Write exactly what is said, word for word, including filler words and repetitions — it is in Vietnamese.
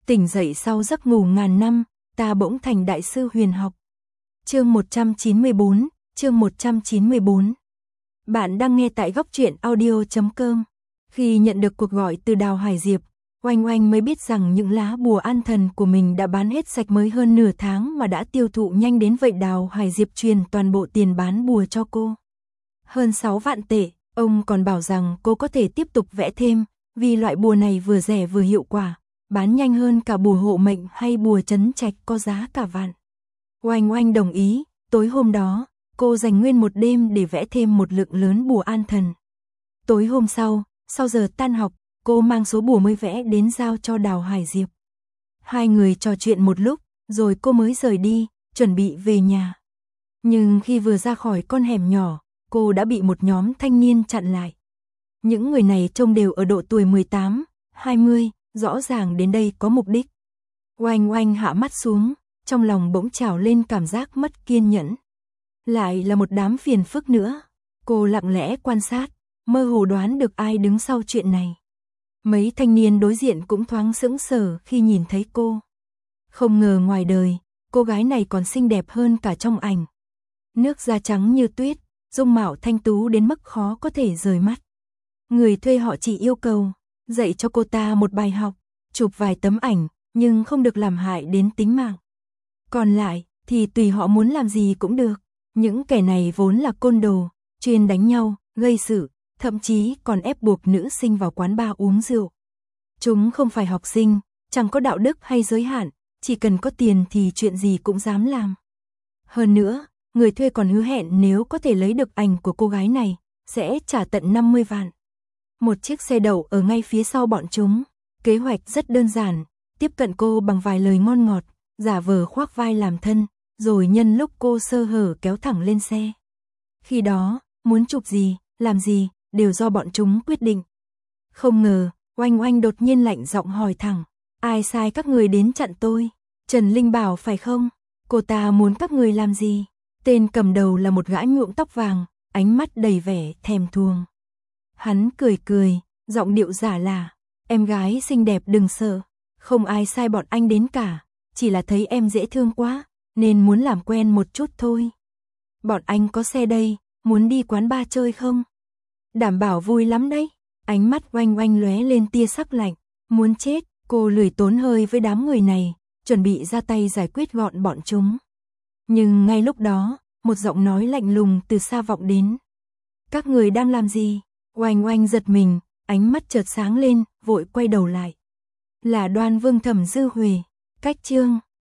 Tỉnh dậy sau giấc ngủ ngàn năm, ta bỗng thành đại sư huyền học. Chương một trăm chín mươi bốn, chương một trăm chín mươi bốn. Bạn đang nghe tại góc truyện audio chấm com. Khi nhận được cuộc gọi từ Đào Hải Diệp, Oanh Oanh mới biết rằng những lá bùa an thần của mình đã bán hết sạch mới hơn nửa tháng mà đã tiêu thụ nhanh đến vậy. Đào Hải Diệp truyền toàn bộ tiền bán bùa cho cô. Hơn sáu vạn tệ, ông còn bảo rằng cô có thể tiếp tục vẽ thêm, vì loại bùa này vừa rẻ vừa hiệu quả, bán nhanh hơn cả bùa hộ mệnh hay bùa trấn trạch có giá cả vạn. Oanh Oanh đồng ý, tối hôm đó, cô dành nguyên một đêm để vẽ thêm một lượng lớn bùa an thần. Tối hôm sau, sau giờ tan học, cô mang số bùa mới vẽ đến giao cho Đào Hải Diệp. Hai người trò chuyện một lúc, rồi cô mới rời đi, chuẩn bị về nhà. Nhưng khi vừa ra khỏi con hẻm nhỏ, cô đã bị một nhóm thanh niên chặn lại. Những người này trông đều ở độ tuổi mười tám, hai mươi, rõ ràng đến đây có mục đích. Oanh Oanh hạ mắt xuống, trong lòng bỗng trào lên cảm giác mất kiên nhẫn. Lại là một đám phiền phức nữa. Cô lặng lẽ quan sát, mơ hồ đoán được ai đứng sau chuyện này. Mấy thanh niên đối diện cũng thoáng sững sờ khi nhìn thấy cô. Không ngờ ngoài đời, cô gái này còn xinh đẹp hơn cả trong ảnh. Nước da trắng như tuyết, dung mạo thanh tú đến mức khó có thể rời mắt. Người thuê họ chỉ yêu cầu dạy cho cô ta một bài học, chụp vài tấm ảnh, nhưng không được làm hại đến tính mạng. Còn lại thì tùy họ muốn làm gì cũng được. Những kẻ này vốn là côn đồ, chuyên đánh nhau, gây sự, thậm chí còn ép buộc nữ sinh vào quán bar uống rượu. Chúng không phải học sinh, chẳng có đạo đức hay giới hạn, chỉ cần có tiền thì chuyện gì cũng dám làm. Hơn nữa, người thuê còn hứa hẹn nếu có thể lấy được ảnh của cô gái này, sẽ trả tận năm mươi vạn. Một chiếc xe đậu ở ngay phía sau bọn chúng. Kế hoạch rất đơn giản, tiếp cận cô bằng vài lời ngon ngọt, giả vờ khoác vai làm thân, rồi nhân lúc cô sơ hở kéo thẳng lên xe. Khi đó, muốn chụp gì, làm gì, đều do bọn chúng quyết định. Không ngờ, Oanh Oanh đột nhiên lạnh giọng hỏi thẳng, ai sai các người đến chặn tôi? Trần Linh Bảo phải không? Cô ta muốn các người làm gì? Tên cầm đầu là một gã nhuộm tóc vàng, ánh mắt đầy vẻ thèm thuồng. Hắn cười cười, giọng điệu giả lả, em gái xinh đẹp đừng sợ, không ai sai bọn anh đến cả, chỉ là thấy em dễ thương quá, nên muốn làm quen một chút thôi. Bọn anh có xe đây, muốn đi quán bar chơi không? Đảm bảo vui lắm đấy. Ánh mắt Oanh Oanh lóe lên tia sắc lạnh, muốn chết, cô lười tốn hơi với đám người này, chuẩn bị ra tay giải quyết gọn bọn chúng. Nhưng ngay lúc đó, một giọng nói lạnh lùng từ xa vọng đến. Các người đang làm gì? Oanh Oanh giật mình, ánh mắt chợt sáng lên, vội quay đầu lại. Là Đoan Vương Thẩm Dư Huệ. Cách chương